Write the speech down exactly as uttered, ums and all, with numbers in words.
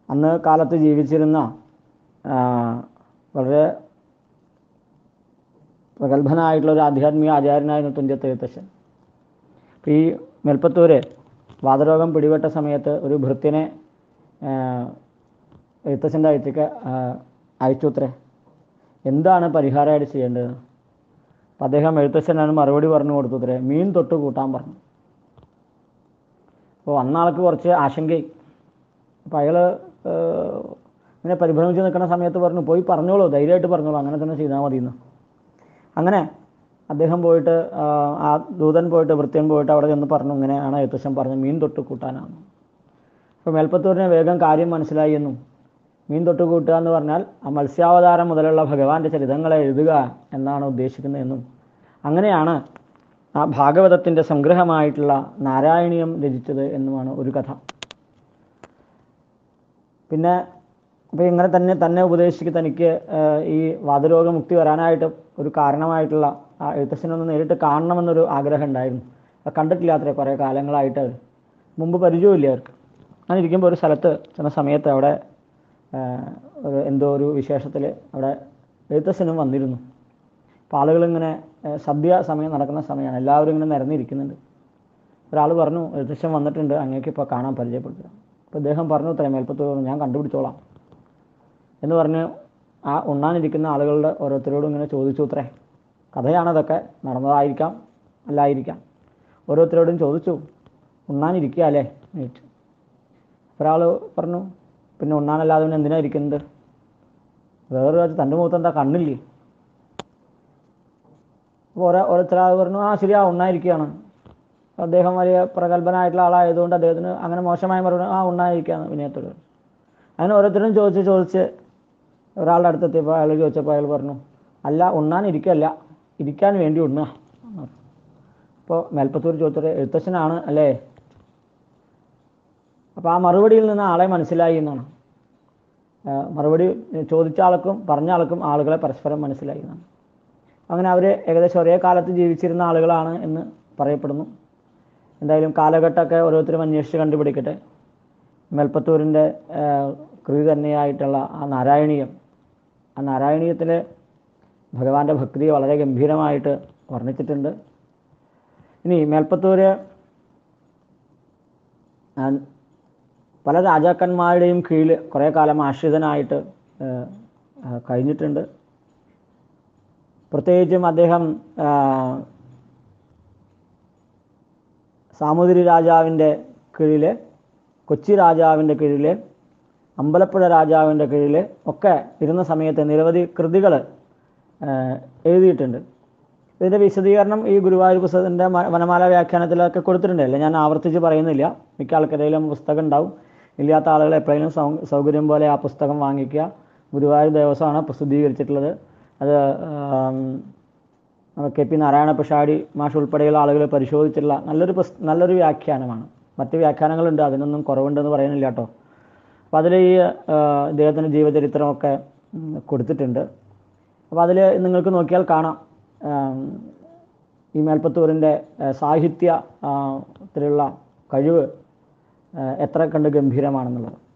അന്ന് കാലത്ത് ജീവിച്ചിരുന്ന വളരെ പ്രഗത്ഭനായിട്ടുള്ള ഒരു ആധ്യാത്മിക ആചാര്യനായിരുന്നു തുഞ്ചത്ത് എഴുത്തച്ഛൻ. ഈ മേൽപ്പത്തൂർ വാതരോഗം പിടിപെട്ട സമയത്ത് ഒരു ഭൃത്യനെ എഴുത്തച്ഛൻ്റെ അടുത്തേക്ക് അയച്ചുത്രേ. എന്താണ് പരിഹാരമായിട്ട് ചെയ്യേണ്ടത്? അപ്പം അദ്ദേഹം എഴുത്തച്ഛനാണ് മറുപടി പറഞ്ഞു കൊടുത്തുത്രേ, മീൻ തൊട്ട് കൂട്ടാൻ പറഞ്ഞു. അപ്പോൾ അന്നാൾക്ക് കുറച്ച് ആശങ്കയായി. അപ്പോൾ അയാൾ ഇങ്ങനെ പരിഭ്രമിച്ച് നിൽക്കുന്ന സമയത്ത് പറഞ്ഞു, പോയി പറഞ്ഞോളൂ, ധൈര്യമായിട്ട് പറഞ്ഞോളൂ, അങ്ങനെ തന്നെ ചെയ്താൽ മതി എന്ന്. അങ്ങനെ അദ്ദേഹം പോയിട്ട് ആ ദൂതൻ പോയിട്ട് ഭൃത്യൻ പോയിട്ട് അവിടെ ചെന്ന് പറഞ്ഞു, ഇങ്ങനെയാണ് എഴുത്തച്ഛൻ പറഞ്ഞത്, മീൻ തൊട്ട് കൂട്ടാനാണ്. അപ്പോൾ മേൽപ്പത്തൂരിനെ വേഗം കാര്യം മനസ്സിലായി എന്നും, മീൻ തൊട്ട് കൂട്ടുക എന്ന് പറഞ്ഞാൽ ആ മത്സ്യാവതാരം മുതലുള്ള ഭഗവാന്റെ ചരിതങ്ങളെ എഴുതുക എന്നാണ് ഉദ്ദേശിക്കുന്നതെന്നും, അങ്ങനെയാണ് ആ ഭാഗവതത്തിൻ്റെ സംഗ്രഹമായിട്ടുള്ള നാരായണീയം രചിച്ചത് എന്നുമാണ് ഒരു കഥ. പിന്നെ അപ്പോൾ ഇങ്ങനെ തന്നെ തന്നെ ഉപദേശിക്ക് തനിക്ക് ഈ വാതരോഗമുക്തി വരാനായിട്ട് ഒരു കാരണമായിട്ടുള്ള ആ എഴുത്തച്ഛനൊന്ന് നേരിട്ട് കാണണമെന്നൊരു ആഗ്രഹം ഉണ്ടായിരുന്നു. അത് കണ്ടിട്ടില്ല അത്രേ, കുറേ കാലങ്ങളായിട്ട് അവർ മുമ്പ് പരിചയമില്ല അവർക്ക്. അങ്ങനെ ഇരിക്കുമ്പോൾ ഒരു സ്ഥലത്ത് ചെന്ന സമയത്ത് അവിടെ ഒരു എന്തോ ഒരു വിശേഷത്തിൽ അവിടെ എഴുത്തച്ഛനും വന്നിരുന്നു. അപ്പോൾ ആളുകളിങ്ങനെ സദ്യ സമയം നടക്കുന്ന സമയമാണ്, എല്ലാവരും ഇങ്ങനെ നിരന്നിരിക്കുന്നുണ്ട്. ഒരാൾ പറഞ്ഞു, എഴുത്തച്ഛൻ വന്നിട്ടുണ്ട്, അങ്ങേക്ക് ഇപ്പോൾ കാണാൻ പരിചയപ്പെടുത്തുക. അപ്പോൾ അദ്ദേഹം പറഞ്ഞു, ഇത്രയും മേൽപ്പത്തൂർ ഞാൻ കണ്ടുപിടിച്ചോളാം എന്ന് പറഞ്ഞ് ആ ഉണ്ണാനിരിക്കുന്ന ആളുകളുടെ ഓരോരുത്തരോടും ഇങ്ങനെ ചോദിച്ചു അത്രേ. കഥയാണതൊക്കെ, നടന്നതായിരിക്കാം അല്ലായിരിക്കാം. ഓരോരുത്തരോടും ചോദിച്ചു, ഉണ്ണാനിരിക്കുക അല്ലേ ചോദിച്ചു. ഒരാൾ പറഞ്ഞു, പിന്നെ ഉണ്ണാനല്ലാതെ പിന്നെ എന്തിനാണ് ഇരിക്കുന്നത്? വേറൊരു കാര്യം, തൻ്റെ മുഖത്ത് എന്താ കണ്ണില്ലേ? അപ്പോൾ ഓരോ ഓരോരുത്തരാൾ പറഞ്ഞു, ആ ശരിയാ ഉണ്ണായിരിക്കുകയാണ്. അദ്ദേഹം വലിയ പ്രഗത്ഭനായിട്ടുള്ള ആളായതുകൊണ്ട് അദ്ദേഹത്തിന് അങ്ങനെ മോശമായ മറുപടി, ആ ഉണ്ണായിരിക്കുകയാണ് വിനയത്തോട്. അങ്ങനെ ഓരോരുത്തരും ചോദിച്ച് ചോദിച്ച് ഒരാളുടെ അടുത്തെത്തിയപ്പോൾ അയാൾ ചോദിച്ചപ്പോൾ അയാൾ പറഞ്ഞു, അല്ല ഉണ്ണാൻ ഇരിക്കല്ല, ഇരിക്കാൻ വേണ്ടി ഉണ്ണുക. അപ്പോൾ മേൽപ്പത്തൂർ ചോദിച്ചത് എഴുത്തച്ഛനാണ് അല്ലേ? അപ്പോൾ ആ മറുപടിയിൽ നിന്ന് ആളെ മനസ്സിലായി എന്നാണ്. മറുപടി ചോദിച്ച ആൾക്കും പറഞ്ഞ ആൾക്കും ആളുകളെ പരസ്പരം മനസ്സിലായി എന്നാണ്. അങ്ങനെ അവർ ഏകദേശം ഒരേ കാലത്ത് ജീവിച്ചിരുന്ന ആളുകളാണ് എന്ന് പറയപ്പെടുന്നു. എന്തായാലും കാലഘട്ടമൊക്കെ ഓരോരുത്തരും അന്വേഷിച്ച് കണ്ടുപിടിക്കട്ടെ. മേൽപ്പത്തൂരിൻ്റെ കൃതി തന്നെയായിട്ടുള്ള ആ നാരായണീയം, ആ നാരായണീയത്തിൽ ഭഗവാന്റെ ഭക്തി വളരെ ഗംഭീരമായിട്ട് വർണ്ണിച്ചിട്ടുണ്ട്. ഇനി മേൽപ്പത്തൂർ പല രാജാക്കന്മാരുടെയും കീഴിൽ കുറേ കാലം ആശ്രിതനായിട്ട് കഴിഞ്ഞിട്ടുണ്ട്. പ്രത്യേകിച്ചും അദ്ദേഹം സാമൂതിരി രാജാവിൻ്റെ കീഴിൽ, കൊച്ചി രാജാവിൻ്റെ കീഴിൽ, അമ്പലപ്പുഴ രാജാവിൻ്റെ കീഴിൽ ഒക്കെ ഇരുന്ന സമയത്ത് നിരവധി കൃതികൾ എഴുതിയിട്ടുണ്ട്. ഇതിൻ്റെ വിശദീകരണം ഈ ഗുരുവായൂർ പുസ്തകത്തിൻ്റെ വനമാല വ്യാഖ്യാനത്തിലൊക്കെ കൊടുത്തിട്ടുണ്ടല്ലോ, ഞാൻ ആവർത്തിച്ച് പറയുന്നില്ല. മിക്ക ആൾക്കാരെയും പുസ്തകം ഉണ്ടാവും. ഇല്ലാത്ത ആളുകൾ എപ്പോഴെങ്കിലും സൗ സൗകര്യം പോലെ ആ പുസ്തകം വാങ്ങിക്കുക. ഗുരുവായൂർ ദേവസ്വമാണ് പ്രസിദ്ധീകരിച്ചിട്ടുള്ളത്. അത് കെ പി നാരായണ പിഷാടി മാഷ് ഉൾപ്പെടെയുള്ള ആളുകൾ പരിശോധിച്ചിട്ടുള്ള നല്ലൊരു പുസ്ത നല്ലൊരു വ്യാഖ്യാനമാണ്. മറ്റ് വ്യാഖ്യാനങ്ങളുണ്ട്, അതിനൊന്നും കുറവുണ്ടെന്ന് പറയുന്നില്ല കേട്ടോ. അപ്പോൾ അതിൽ ഈ ഇദ്ദേഹത്തിൻ്റെ ജീവചരിത്രമൊക്കെ കൊടുത്തിട്ടുണ്ട്. അപ്പോൾ അതിൽ നിങ്ങൾക്ക് നോക്കിയാൽ കാണാം ഈ മേൽപ്പത്തൂരിൻ്റെ സാഹിത്യത്തിലുള്ള കഴിവ് എത്ര കണ്ട് ഗംഭീരമാണെന്നുള്ളത്.